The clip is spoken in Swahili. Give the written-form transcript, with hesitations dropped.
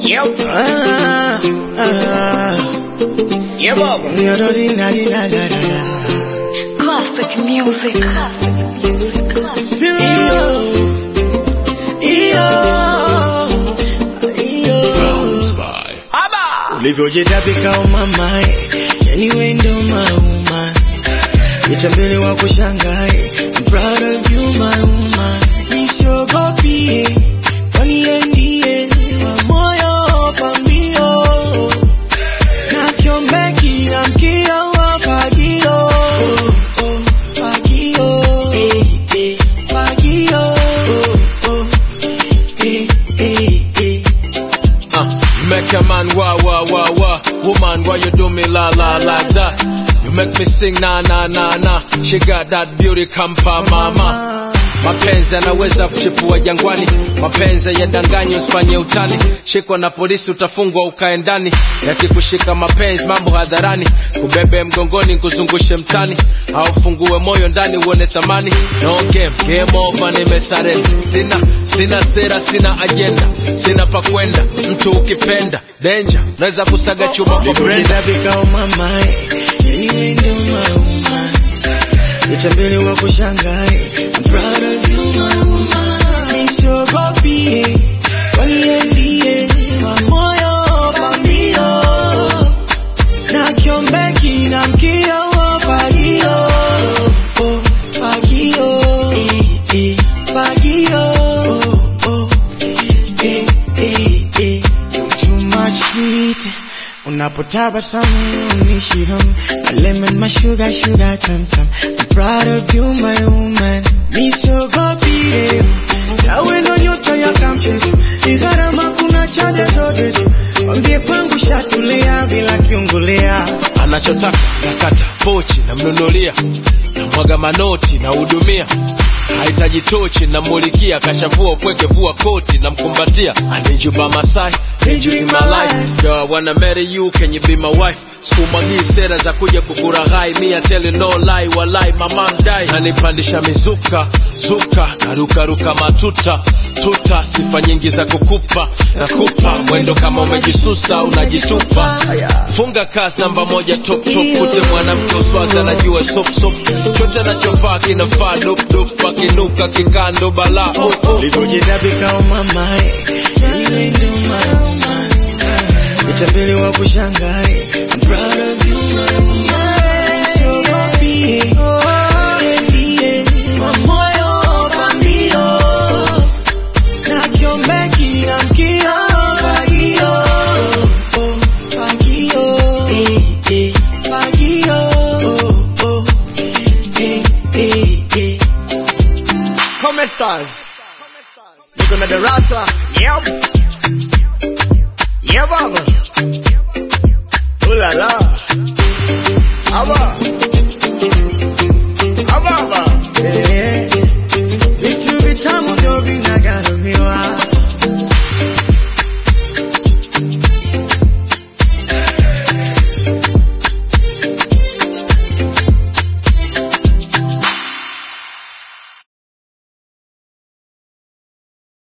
Yep. Yeah, Baba. Classic music. Classic music. Classic. Sounds by Aba. Ulivyojitabika umamai, yani wewe ndo mauma, nitambele wa kushangai. I'm proud of you my woman, nisogopie kwani ndiye wa moyo pambio, na kiombeki na mkio wa fagio, fagio, fagio, You make a man wah wah wah wah. Woman, why you do me la la like that? You make me sing na na na na. She got that beauty kampa mama. Mapenzi yanaweza kuchipua jangwani, mapenzi yadanganywa usifanye utani. Shikwa na polisi utafungwa ukae ndani, yakikushika mapenzi mambo hadharani, kubebe mgongoni kuzungushe mtani, au fungue moyo ndani uone thamani. No game over, nimesarenda. Sina sera, sina agenda, sina pa kwenda. Mtu ukipenda danger, naweza kusaga chuma kwa brenda. ulivyojitabika umamai, yani wewe ndo mauma, nitambele wa kushangai. I'm proud of you my woman, nisogopie kwani ndiye wa moyo pambio, na kiombeki na mkio wa fagio, fagio, fagio, too much sweet. Unapotabasamu unishiham, my lemon, my sugar, sugar tam tam. I'm proud of you my woman, nisogopie nawe ndo nyota ya kamchezo, ni gharama kuna chade zote, wambie kwangu shatulea bila kiungulea. Anachotaka nakata pochi na mnunulia, na mwaga manoti na hudumia, hahitaji tochi na mulikia, kashavua upweke vua koti na mkumbatia. I need you by my side, need you in my life, yo I wanna marry you, can you be my wife? Sikumwagii sera za kuja kukuraghai, me I tell you no lie, walai mama mdai. Nanipandisha mizuka, zuka, naruka matuta, tuta, sifa nyingi za kukupa, nakupa, mwendo kama umejisusa, unajitupa. Funga kasi namba moja top, kute mwanamke uswaza najua sop, chote nachofaa kinafaa dup, pakinuka kikando bala. Ulivyojitabika umamai, yani wewe ndo mauma, nitambele wa kushangai. I'm proud of you my woman, nisogopie ndiye wa moyo pambio, na kiombeki na mkio fagio, fagio, fagio, Come stars. Niko na darasa. Yep. Yeah, Baba. Ooh la la.